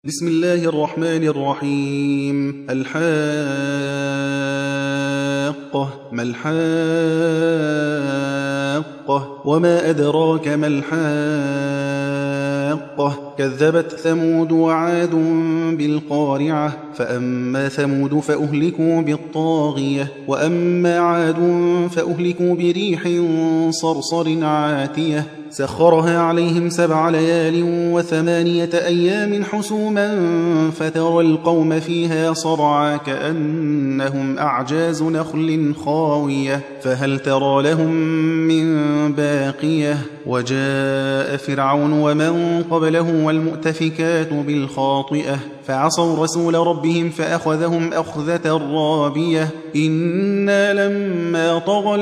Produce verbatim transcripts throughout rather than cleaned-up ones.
بسم الله الرحمن الرحيم. الحاقة. ما الحاقة وما أدراك ما الحاقة كذبت ثمود وعاد بالقارعة فأما ثمود فأهلكوا بالطاغية وأما عاد فأهلكوا بريح صرصر عاتية سخرها عليهم سبع ليال وثمانية أيام حسوما فترى القوم فيها صرعا كأنهم أعجاز نخل خاوية فهل ترى لهم من باقية وجاء فرعون ومن قبله والمؤتفكات بالخاطئة فعصوا رسول ربهم فأخذهم أخذة رابية إنا لما طغى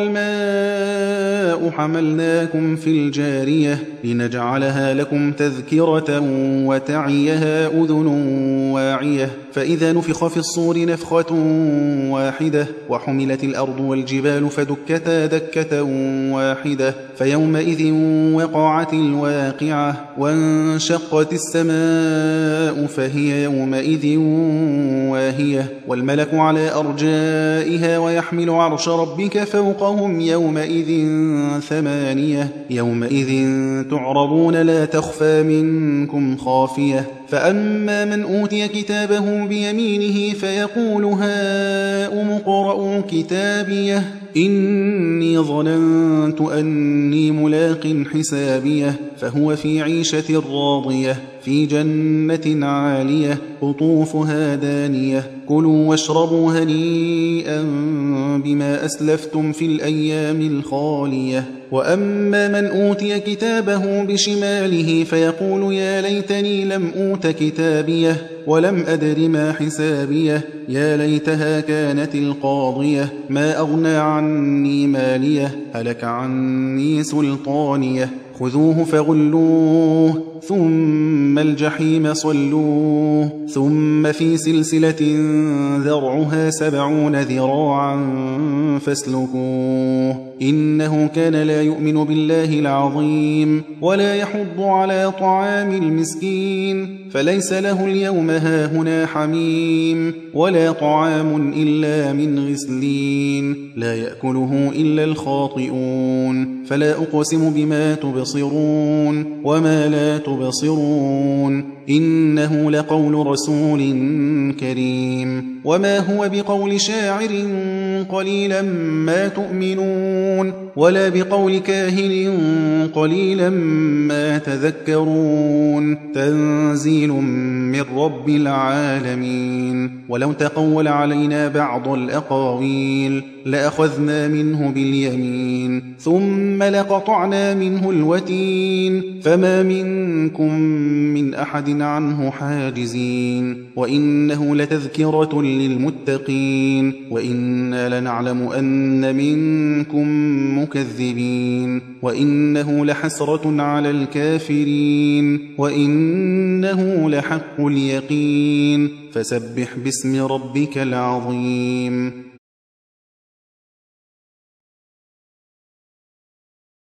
الماء حملناكم في الجارية لنجعلها لكم تذكرة وتعيها أذن واعية فإذا نفخ في الصور نفخة واحدة وحملت الأرض والجبال فدكتا دكة واحدة فيومئذ وقعت الواقعة وانشقت السماء فهي يومئذ واهية والملك على أرجائها ويحمل عرش ربك فوقهم يومئذ ثمانية يومئذ تعرضون لا تخفى منكم خافية فأما من أوتي كتابه بيمينه فيقول هاؤم اقرءوا كتابيه إني ظننت أني ملاق حسابيه فهو في عيشة راضية في جنة عالية قطوفها دانية كلوا واشربوا هنيئا بما أسلفتم في الأيام الخالية وأما من أوتي كتابه بشماله فيقول يا ليتني لم أوت كتابيه ولم أدر ما حسابيه يا ليتها كانت القاضية ما أغنى عني ماليه هلك عني سلطانيه خذوه فغلوه ثم الجحيم صلوه ثم في سلسلة ذرعها سبعون ذراعا فاسلكوه إنه كان لا يؤمن بالله العظيم ولا يحض على طعام المسكين فليس له اليوم هاهنا حميم ولا طعام إلا من غسلين لا يأكله إلا الخاطئون فلا أقسم بما تبصرون وما لا تبصرون إنه لقول رسول كريم وما هو بقول شاعر قليلا ما تؤمنون ولا بقول كاهن قليلا ما تذكرون تنزيل من رب العالمين ولو تقول علينا بعض الأقاويل لأخذنا منه باليمين ثم لقطعنا منه الوتين فما منكم من أحد عنه حاجزين وإنه لتذكرة للمتقين وإنا لنعلم أن منكم مكذبين وإنه لحسرة على الكافرين وإنه لحق اليقين فسبح باسم ربك العظيم.